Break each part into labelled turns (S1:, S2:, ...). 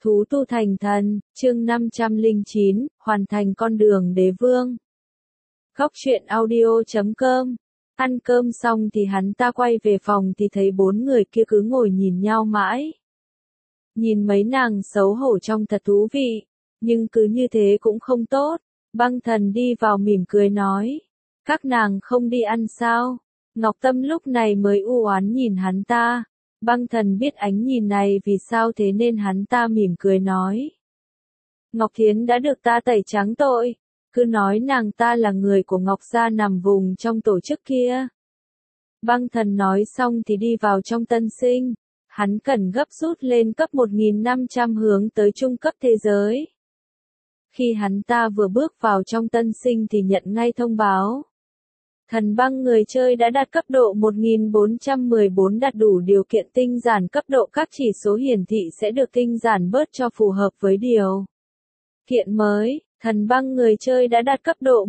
S1: Thú tu thành thần, chương 509, hoàn thành con đường đế vương. Góc truyện audio.com. Ăn cơm xong thì hắn ta quay về phòng thì thấy bốn người kia cứ ngồi nhìn nhau mãi. Nhìn mấy nàng xấu hổ trông thật thú vị, nhưng cứ như thế cũng không tốt. Băng Thần đi vào mỉm cười nói, các nàng không đi ăn sao? Ngọc Tâm lúc này mới u oán nhìn hắn ta. Băng Thần biết ánh nhìn này vì sao thế nên hắn ta mỉm cười nói. Ngọc Thiến đã được ta tẩy trắng tội, cứ nói nàng ta là người của Ngọc gia nằm vùng trong tổ chức kia. Băng Thần nói xong thì đi vào trong tân sinh, hắn cần gấp rút lên cấp 1500 hướng tới trung cấp thế giới. Khi hắn ta vừa bước vào trong tân sinh thì nhận ngay thông báo. Thần băng người chơi đã đạt cấp độ 1414 đạt đủ điều kiện tinh giản cấp độ, các chỉ số hiển thị sẽ được tinh giản bớt cho phù hợp với điều kiện mới. Thần băng người chơi đã đạt cấp độ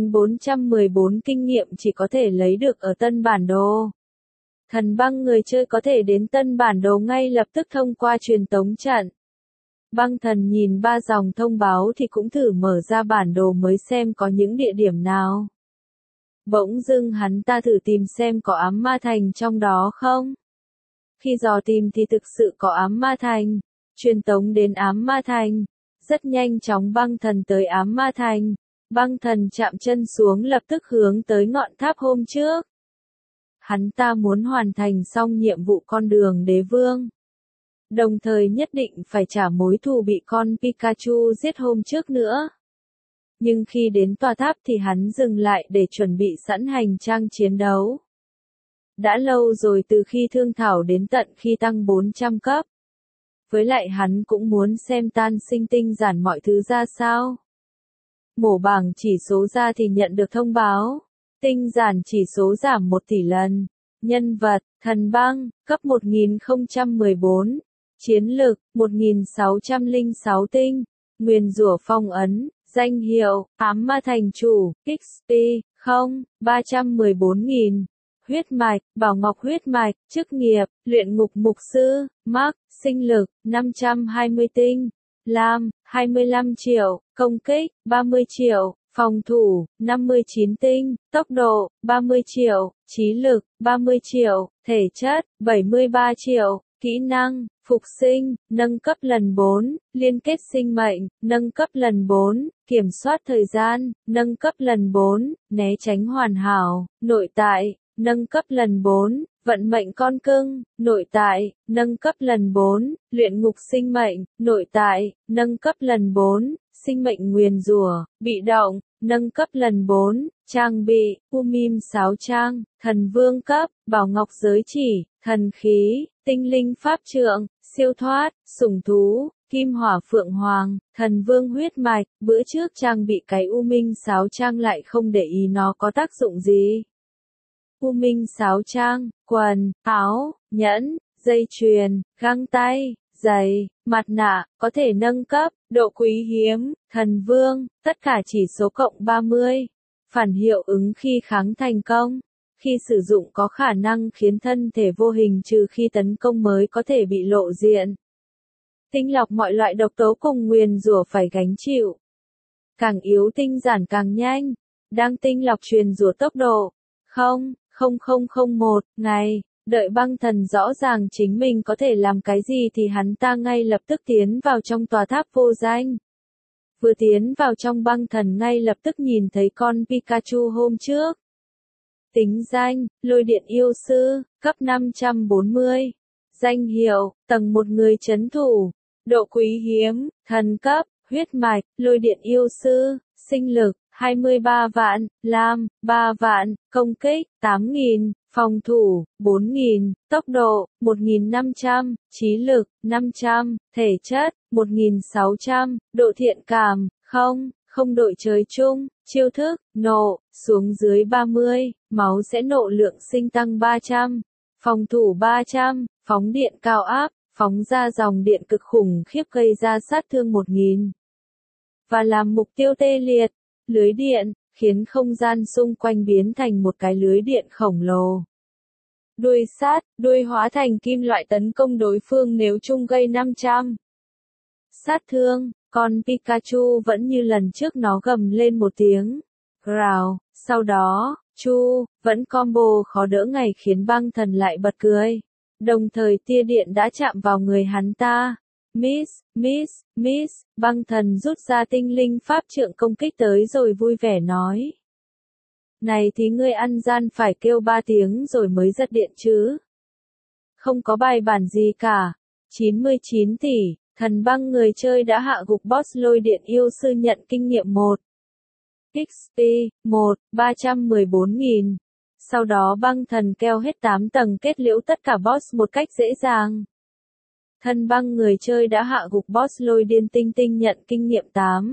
S1: 1414 kinh nghiệm chỉ có thể lấy được ở tân bản đồ. Thần băng người chơi có thể đến tân bản đồ ngay lập tức thông qua truyền tống trận. Băng Thần nhìn ba dòng thông báo thì cũng thử mở ra bản đồ mới xem có những địa điểm nào. Bỗng dưng hắn ta thử tìm xem có ám ma thành trong đó không. Khi dò tìm thì thực sự có ám ma thành. Truyền tống đến ám ma thành. Rất nhanh chóng Băng Thần tới ám ma thành. Băng Thần chạm chân xuống lập tức hướng tới ngọn tháp hôm trước. Hắn ta muốn hoàn thành xong nhiệm vụ con đường đế vương. Đồng thời nhất định phải trả mối thù bị con Pikachu giết hôm trước nữa. Nhưng khi đến tòa tháp thì hắn dừng lại để chuẩn bị sẵn hành trang chiến đấu. Đã lâu rồi từ khi thương thảo đến tận khi tăng 400 cấp. Với lại hắn cũng muốn xem tan sinh tinh giản mọi thứ ra sao. Mổ bảng chỉ số ra thì nhận được thông báo. Tinh giản chỉ số giảm 1 tỷ lần. Nhân vật, thần băng, cấp 1014. Chiến lực, 1606 tinh. Nguyền rủa phong ấn. Danh hiệu, ám ma thành chủ, XP, 314.000. Huyết mạch, bảo ngọc huyết mạch, chức nghiệp, luyện ngục mục sư, Mark, sinh lực, 520 tinh. Lam, 25 triệu, công kích, 30 triệu, phòng thủ, 59 tinh, tốc độ, 30 triệu, trí lực, 30 triệu, thể chất, 73 triệu. Kỹ năng, phục sinh, nâng cấp lần 4, liên kết sinh mệnh, nâng cấp lần 4, kiểm soát thời gian, nâng cấp lần 4, né tránh hoàn hảo, nội tại, nâng cấp lần 4, vận mệnh con cưng, nội tại, nâng cấp lần 4, luyện ngục sinh mệnh, nội tại, nâng cấp lần 4, sinh mệnh nguyền rủa, bị động, nâng cấp lần 4, trang bị, Umim sáo trang, thần vương cấp, bảo ngọc giới chỉ, thần khí, tinh linh pháp trượng, siêu thoát, sủng thú, kim hỏa phượng hoàng, thần vương huyết mạch. Bữa trước trang bị cái U Minh sáo trang lại không để ý nó có tác dụng gì. U Minh sáo trang, quần, áo, nhẫn, dây chuyền, găng tay, giày, mặt nạ, có thể nâng cấp, độ quý hiếm, thần vương, tất cả chỉ số cộng 30. Phản hiệu ứng khi kháng thành công. Khi sử dụng có khả năng khiến thân thể vô hình trừ khi tấn công mới có thể bị lộ diện. Tinh lọc mọi loại độc tố cùng nguyền rủa phải gánh chịu. Càng yếu tinh giản càng nhanh. Đang tinh lọc truyền rủa tốc độ 0,0001 ngày. Đợi Băng Thần rõ ràng chính mình có thể làm cái gì thì hắn ta ngay lập tức tiến vào trong tòa tháp vô danh. Vừa tiến vào trong Băng Thần ngay lập tức nhìn thấy con Pikachu hôm trước. Tính danh, lôi điện yêu sư, cấp 540. Danh hiệu, tầng 1 người trấn thủ. Độ quý hiếm, thần cấp, huyết mạch, lôi điện yêu sư, sinh lực, 23 vạn, lam, 3 vạn, công kích, 8.000, phòng thủ, 4.000, tốc độ, 1.500, trí lực, 500, thể chất, 1.600, độ thiện cảm, không đội trời chung, chiêu thức, nộ, xuống dưới 30, máu sẽ nộ lượng sinh tăng 300, phòng thủ 300, phóng điện cao áp, phóng ra dòng điện cực khủng khiếp gây ra sát thương 1.000. Và làm mục tiêu tê liệt, lưới điện, khiến không gian xung quanh biến thành một cái lưới điện khổng lồ. Đuôi sát, đuôi hóa thành kim loại tấn công đối phương nếu chung gây 500. sát thương, con Pikachu vẫn như lần trước nó gầm lên một tiếng. Growl, sau đó, Chu, vẫn combo khó đỡ ngày khiến băng thần lại bật cười. Đồng thời tia điện đã chạm vào người hắn ta. Miss, băng thần rút ra tinh linh pháp trượng công kích tới rồi vui vẻ nói. Này thì ngươi ăn gian phải kêu 3 tiếng rồi mới giật điện chứ. Không có bài bản gì cả. 99 tỷ, thần băng người chơi đã hạ gục boss lôi điện yêu sư nhận kinh nghiệm 1. XP, 314.000. Sau đó băng thần keo hết 8 tầng kết liễu tất cả boss một cách dễ dàng. Thần băng người chơi đã hạ gục boss lôi điên tinh tinh nhận kinh nghiệm 8.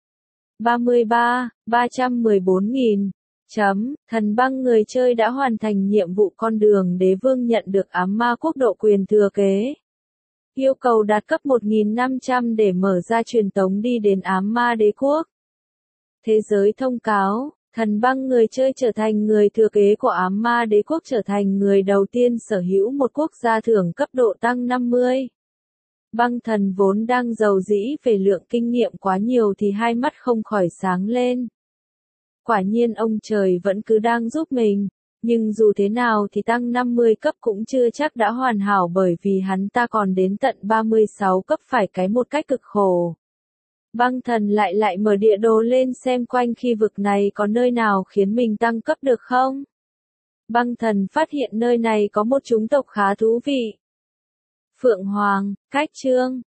S1: 314.000. Thần băng người chơi đã hoàn thành nhiệm vụ con đường đế vương nhận được ám ma quốc độ quyền thừa kế. Yêu cầu đạt cấp 1500 để mở ra truyền tống đi đến ám ma đế quốc. Thế giới thông cáo, thần băng người chơi trở thành người thừa kế của ám ma đế quốc, trở thành người đầu tiên sở hữu một quốc gia thưởng cấp độ tăng 50. Băng thần vốn đang giàu dĩ về lượng kinh nghiệm quá nhiều thì hai mắt không khỏi sáng lên. Quả nhiên ông trời vẫn cứ đang giúp mình, nhưng dù thế nào thì tăng 50 cấp cũng chưa chắc đã hoàn hảo, bởi vì hắn ta còn đến tận 36 cấp phải cái một cách cực khổ. Băng thần lại mở địa đồ lên xem quanh khu vực này có nơi nào khiến mình tăng cấp được không. Băng thần phát hiện nơi này có một chủng tộc khá thú vị. Phượng Hoàng, cách chương